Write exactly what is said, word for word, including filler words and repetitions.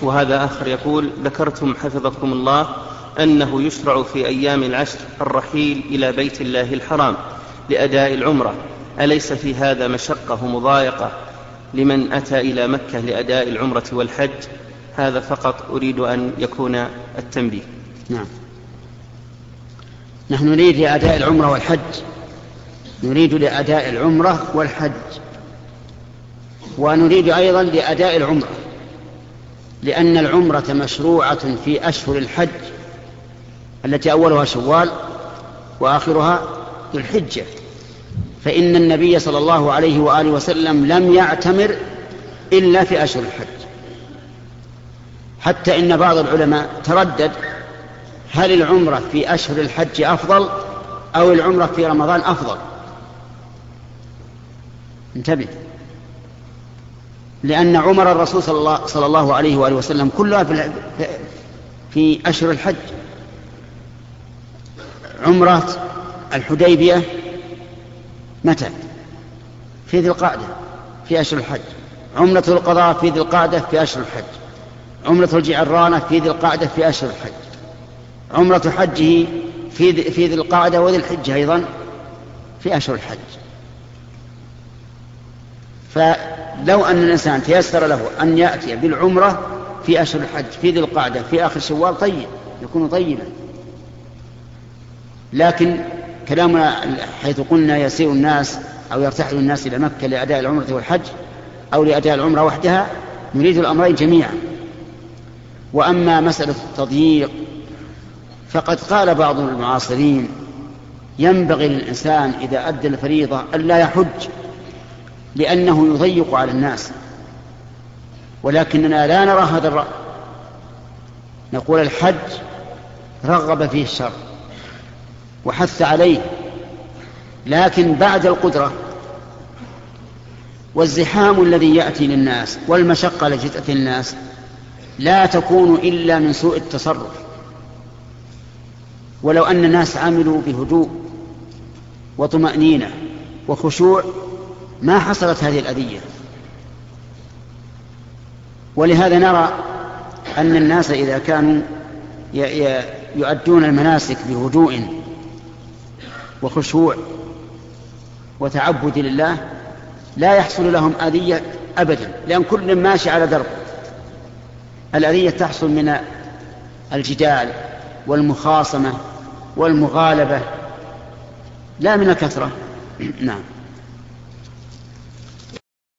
وهذا آخر يقول: ذكرتم حفظكم الله أنه يشرع في أيام العشر الرحيل إلى بيت الله الحرام لأداء العمرة، أليس في هذا مشقة ومضايقة لمن أتى إلى مكة لأداء العمرة والحج؟ هذا فقط أريد أن يكون التنبيه. نعم، نحن نريد لأداء العمرة والحج، نريد لأداء العمرة والحج، ونريد أيضا لأداء العمرة، لأن العمرة مشروعة في أشهر الحج التي أولها شوال وآخرها ذو الحجة، فإن النبي صلى الله عليه وآله وسلم لم يعتمر إلا في أشهر الحج، حتى إن بعض العلماء تردد هل العمرة في أشهر الحج أفضل أو العمرة في رمضان أفضل. انتبه، لأن عمر الرسول صلى الله, صلى الله عليه وآله وسلم كلها في, في أشهر الحج. عمرة الحديبية متى؟ في ذي القعدة في أشهر الحج. عمرة القضاء في ذي القعدة في أشهر الحج. عمرة الجعرانة في ذي القعدة في أشهر الحج. عمرة حجه في ذي القعدة وذي الحجة أيضا في أشهر الحج. فلو أن الإنسان تيسر له أن يأتي بالعمرة في أشهر الحج في ذي القعدة في آخر شوال طيب، يكون طيبا. لكن كلامنا حيث قلنا يسير الناس أو يرتحل الناس إلى مكة لأداء العمرة والحج أو لأداء العمرة وحدها، نريد الأمرين جميعا. وأما مسألة التضييق فقد قال بعض المعاصرين ينبغي للإنسان إذا أدى الفريضة ألا يحج لأنه يضيق على الناس، ولكننا لا نرى هذا الرأي، نقول الحج رغب فيه الشرع وحث عليه، لكن بعد القدرة والزحام الذي يأتي للناس والمشقة التي تأتي للناس لا تكون إلا من سوء التصرف. ولو أن الناس عملوا بهدوء وطمأنينة وخشوع ما حصلت هذه الأذية. ولهذا نرى أن الناس إذا كانوا يؤدون المناسك بهدوء وخشوع وتعبد لله لا يحصل لهم أذية أبدا، لأن كل ماشي على درب. الأذية تحصل من الجدال والمخاصمة والمغالبة لا من الكثرة. نعم.